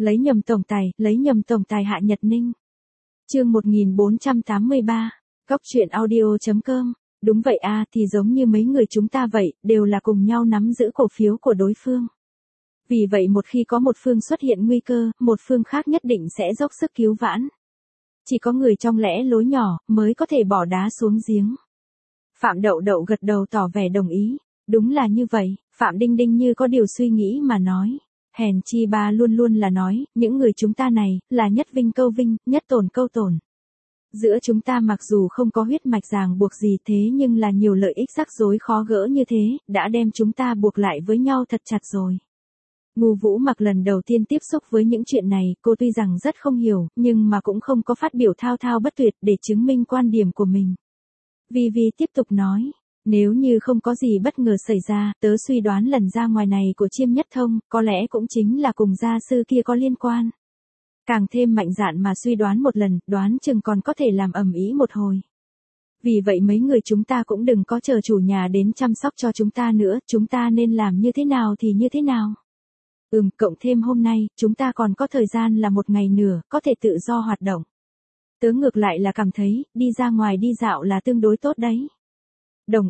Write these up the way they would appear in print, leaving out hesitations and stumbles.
lấy nhầm tổng tài Hạ Nhật Ninh. Chương 1483, Cóc truyện audio.com. Đúng vậy a, thì giống như mấy người chúng ta vậy, đều là cùng nhau nắm giữ cổ phiếu của đối phương. Vì vậy một khi có một phương xuất hiện nguy cơ, một phương khác nhất định sẽ dốc sức cứu vãn. Chỉ có người trong lẽ lối nhỏ mới có thể bỏ đá xuống giếng. Phạm Đậu Đậu gật đầu tỏ vẻ đồng ý. Đúng là như vậy, Phạm Đinh Đinh như có điều suy nghĩ mà nói. Hèn chi ba luôn luôn là nói, những người chúng ta này, là nhất vinh câu vinh, nhất tổn câu tổn. Giữa chúng ta mặc dù không có huyết mạch ràng buộc gì thế nhưng là nhiều lợi ích rắc rối khó gỡ như thế, đã đem chúng ta buộc lại với nhau thật chặt rồi. Ngô Vũ Mặc lần đầu tiên tiếp xúc với những chuyện này, cô tuy rằng rất không hiểu, nhưng mà cũng không có phát biểu thao thao bất tuyệt để chứng minh quan điểm của mình. Vi Vi tiếp tục nói, nếu như không có gì bất ngờ xảy ra, tớ suy đoán lần ra ngoài này của Chiêm Nhất Thông, có lẽ cũng chính là cùng gia sư kia có liên quan. Càng thêm mạnh dạn mà suy đoán một lần, đoán chừng còn có thể làm ầm ĩ một hồi. Vì vậy mấy người chúng ta cũng đừng có chờ chủ nhà đến chăm sóc cho chúng ta nữa, chúng ta nên làm như thế nào thì như thế nào. Cộng thêm hôm nay, chúng ta còn có thời gian là một ngày nữa, có thể tự do hoạt động. Tớ ngược lại là cảm thấy, đi ra ngoài đi dạo là tương đối tốt đấy. Đồng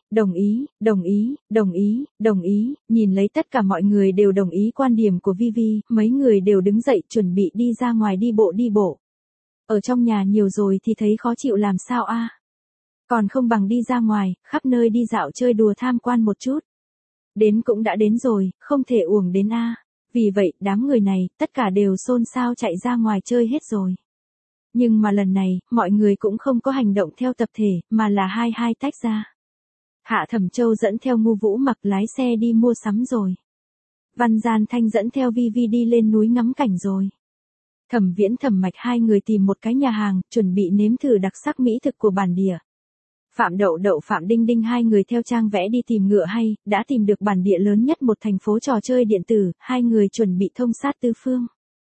ý, nhìn lấy tất cả mọi người đều đồng ý quan điểm của Vi Vi, mấy người đều đứng dậy chuẩn bị đi ra ngoài đi bộ. Ở trong nhà nhiều rồi thì thấy khó chịu làm sao a? Còn không bằng đi ra ngoài, khắp nơi đi dạo chơi đùa tham quan một chút. Đến cũng đã đến rồi, không thể uổng đến a. Vì vậy, đám người này, tất cả đều xôn xao chạy ra ngoài chơi hết rồi. Nhưng mà lần này, mọi người cũng không có hành động theo tập thể, mà là hai tách ra. Hạ Thẩm Châu dẫn theo Ngô Vũ Mặc lái xe đi mua sắm rồi. Văn Gian Thanh dẫn theo Vi Vi đi lên núi ngắm cảnh rồi. Thẩm Viễn Thẩm Mạch hai người tìm một cái nhà hàng, chuẩn bị nếm thử đặc sắc mỹ thực của bản địa. Phạm Đậu Đậu Phạm Đinh Đinh hai người theo trang vẽ đi tìm ngựa hay, đã tìm được bản địa lớn nhất một thành phố trò chơi điện tử, hai người chuẩn bị thông sát tứ phương.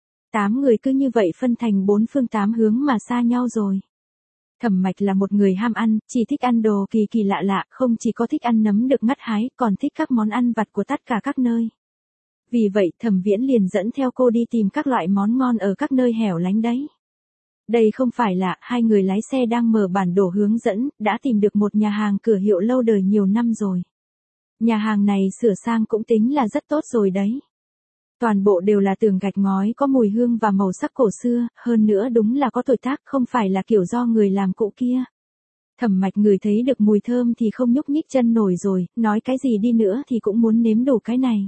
8 người cứ như vậy phân thành 4 phương 8 hướng mà xa nhau rồi. Thẩm Mạch là một người ham ăn, chỉ thích ăn đồ kỳ kỳ lạ lạ, không chỉ có thích ăn nấm được ngắt hái, còn thích các món ăn vặt của tất cả các nơi. Vì vậy Thẩm Viễn liền dẫn theo cô đi tìm các loại món ngon ở các nơi hẻo lánh đấy. Đây không phải là, hai người lái xe đang mở bản đồ hướng dẫn, đã tìm được một nhà hàng cửa hiệu lâu đời nhiều năm rồi. Nhà hàng này sửa sang cũng tính là rất tốt rồi đấy. Toàn bộ đều là tường gạch ngói có mùi hương và màu sắc cổ xưa, hơn nữa đúng là có tuổi tác, không phải là kiểu do người làm cũ kia. Thẩm Mạch ngửi thấy được mùi thơm thì không nhúc nhích chân nổi rồi, nói cái gì đi nữa thì cũng muốn nếm đủ cái này.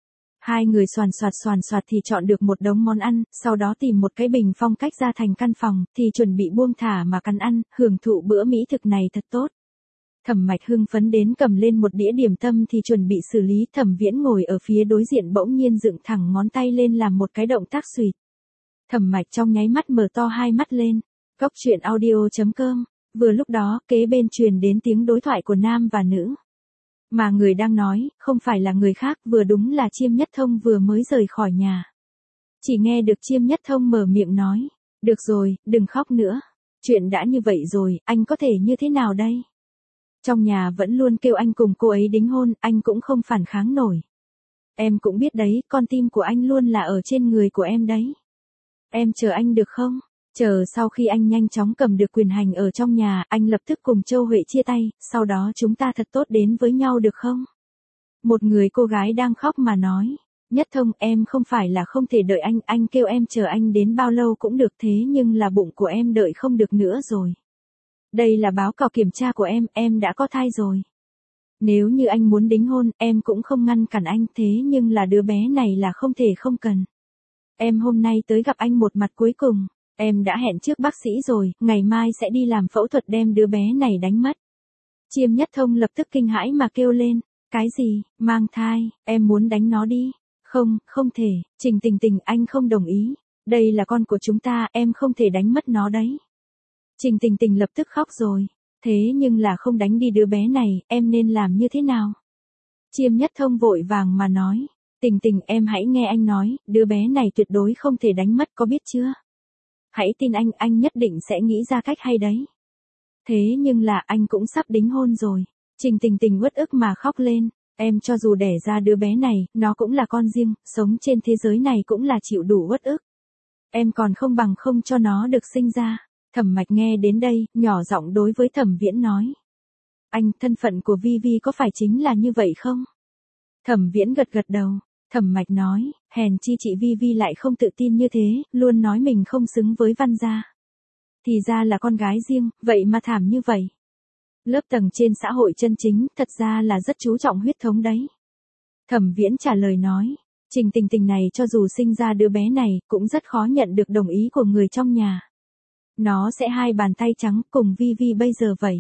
Hai người soàn soạt thì chọn được một đống món ăn, sau đó tìm một cái bình phong cách ra thành căn phòng, thì chuẩn bị buông thả mà cắn ăn, hưởng thụ bữa mỹ thực này thật tốt. Thẩm Mạch hưng phấn đến cầm lên một đĩa điểm tâm thì chuẩn bị xử lý. Thẩm Viễn ngồi ở phía đối diện bỗng nhiên dựng thẳng ngón tay lên làm một cái động tác xuỵt. Thẩm Mạch trong nháy mắt mở to hai mắt lên. Cóc truyện audio.com. Vừa lúc đó, kế bên truyền đến tiếng đối thoại của nam và nữ. Mà người đang nói, không phải là người khác, vừa đúng là Chiêm Nhất Thông vừa mới rời khỏi nhà. Chỉ nghe được Chiêm Nhất Thông mở miệng nói. Được rồi, đừng khóc nữa. Chuyện đã như vậy rồi, anh có thể như thế nào đây? Trong nhà vẫn luôn kêu anh cùng cô ấy đính hôn, anh cũng không phản kháng nổi. Em cũng biết đấy, con tim của anh luôn là ở trên người của em đấy. Em chờ anh được không? Chờ sau khi anh nhanh chóng cầm được quyền hành ở trong nhà, anh lập tức cùng Châu Huệ chia tay, sau đó chúng ta thật tốt đến với nhau được không? Một người cô gái đang khóc mà nói. Nhất Thông, em không phải là không thể đợi anh kêu em chờ anh đến bao lâu cũng được, thế nhưng là bụng của em đợi không được nữa rồi. Đây là báo cáo kiểm tra của em đã có thai rồi. Nếu như anh muốn đính hôn, em cũng không ngăn cản anh, thế nhưng là đứa bé này là không thể không cần. Em hôm nay tới gặp anh một mặt cuối cùng, em đã hẹn trước bác sĩ rồi, ngày mai sẽ đi làm phẫu thuật đem đứa bé này đánh mất. Chiêm Nhất Thông lập tức kinh hãi mà kêu lên, cái gì, mang thai, em muốn đánh nó đi. Không thể, Trình Tình Tình, anh không đồng ý, đây là con của chúng ta, em không thể đánh mất nó đấy. Trình Tình Tình lập tức khóc rồi. Thế nhưng là không đánh đi đứa bé này, em nên làm như thế nào? Chiêm Nhất Thông vội vàng mà nói. Tình Tình, em hãy nghe anh nói, đứa bé này tuyệt đối không thể đánh mất, có biết chưa? Hãy tin anh nhất định sẽ nghĩ ra cách hay đấy. Thế nhưng là anh cũng sắp đính hôn rồi. Trình Tình Tình uất ức mà khóc lên. Em cho dù đẻ ra đứa bé này, nó cũng là con riêng, sống trên thế giới này cũng là chịu đủ uất ức. Em còn không bằng không cho nó được sinh ra. Thẩm Mạch nghe đến đây, nhỏ giọng đối với Thẩm Viễn nói. Anh, thân phận của Vi Vi có phải chính là như vậy không? Thẩm Viễn gật gật đầu. Thẩm Mạch nói, hèn chi chị Vi Vi lại không tự tin như thế, luôn nói mình không xứng với Văn gia. Thì ra là con gái riêng, vậy mà thảm như vậy. Lớp tầng trên xã hội chân chính, thật ra là rất chú trọng huyết thống đấy. Thẩm Viễn trả lời nói, Trình Tình Tình này cho dù sinh ra đứa bé này, cũng rất khó nhận được đồng ý của người trong nhà. Nó sẽ hai bàn tay trắng cùng Vi Vi bây giờ vậy.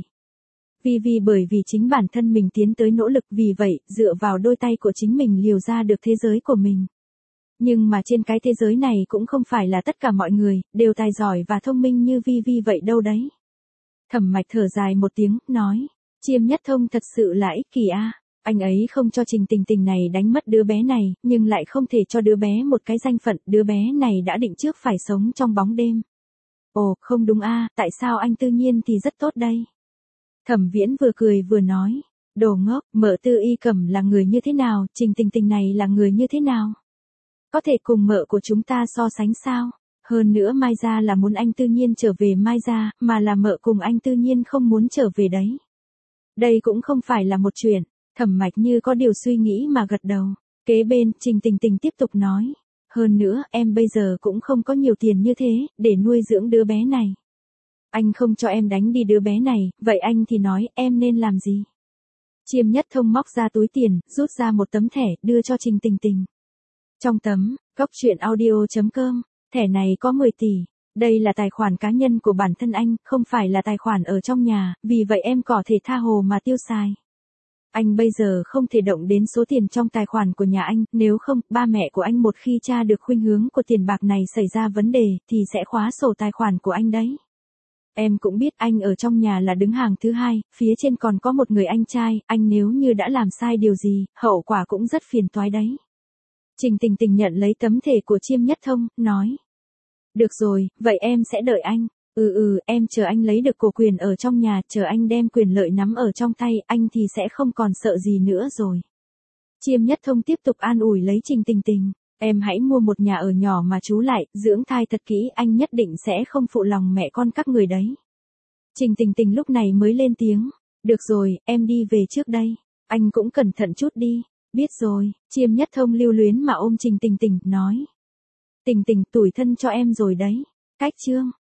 Vi Vi bởi vì chính bản thân mình tiến tới nỗ lực, vì vậy, dựa vào đôi tay của chính mình liều ra được thế giới của mình. Nhưng mà trên cái thế giới này cũng không phải là tất cả mọi người, đều tài giỏi và thông minh như Vi Vi vậy đâu đấy. Thẩm Mạch thở dài một tiếng, nói, Chiêm Nhất Thông thật sự là ích kỷ a. Anh ấy không cho Trình Tình Tình này đánh mất đứa bé này, nhưng lại không thể cho đứa bé một cái danh phận, đứa bé này đã định trước phải sống trong bóng đêm. Ồ, không đúng a, tại sao anh tự nhiên thì rất tốt đây? Thẩm Viễn vừa cười vừa nói, đồ ngốc, mợ Tư Y Cẩm là người như thế nào, Trình Tình Tình này là người như thế nào? Có thể cùng mợ của chúng ta so sánh sao? Hơn nữa Mai gia là muốn anh tự nhiên trở về Mai gia, mà là mợ cùng anh tự nhiên không muốn trở về đấy. Đây cũng không phải là một chuyện. Thẩm Mạch như có điều suy nghĩ mà gật đầu. Kế bên, Trình Tình Tình tiếp tục nói. Hơn nữa, em bây giờ cũng không có nhiều tiền như thế, để nuôi dưỡng đứa bé này. Anh không cho em đánh đi đứa bé này, vậy anh thì nói, em nên làm gì? Chiêm Nhất Thông móc ra túi tiền, rút ra một tấm thẻ, đưa cho Trình Tình Tình. Trong tấm, goctruyện.audio.com, thẻ này có 10 tỷ. Đây là tài khoản cá nhân của bản thân anh, không phải là tài khoản ở trong nhà, vì vậy em có thể tha hồ mà tiêu xài. Anh bây giờ không thể động đến số tiền trong tài khoản của nhà anh, nếu không, ba mẹ của anh một khi tra được khuynh hướng của tiền bạc này xảy ra vấn đề, thì sẽ khóa sổ tài khoản của anh đấy. Em cũng biết anh ở trong nhà là đứng hàng thứ hai, phía trên còn có một người anh trai, anh nếu như đã làm sai điều gì, hậu quả cũng rất phiền toái đấy. Trình Tình Tình nhận lấy tấm thẻ của Chiêm Nhất Thông, nói. Được rồi, vậy em sẽ đợi anh. Em chờ anh lấy được cổ quyền ở trong nhà, chờ anh đem quyền lợi nắm ở trong tay, anh thì sẽ không còn sợ gì nữa rồi. Chiêm Nhất Thông tiếp tục an ủi lấy Trình Tình Tình. Em hãy mua một nhà ở nhỏ mà trú lại, dưỡng thai thật kỹ, anh nhất định sẽ không phụ lòng mẹ con các người đấy. Trình Tình Tình lúc này mới lên tiếng. Được rồi, em đi về trước đây. Anh cũng cẩn thận chút đi. Biết rồi, Chiêm Nhất Thông lưu luyến mà ôm Trình Tình Tình, nói. Tình Tình, tủi thân cho em rồi đấy. Cách chương.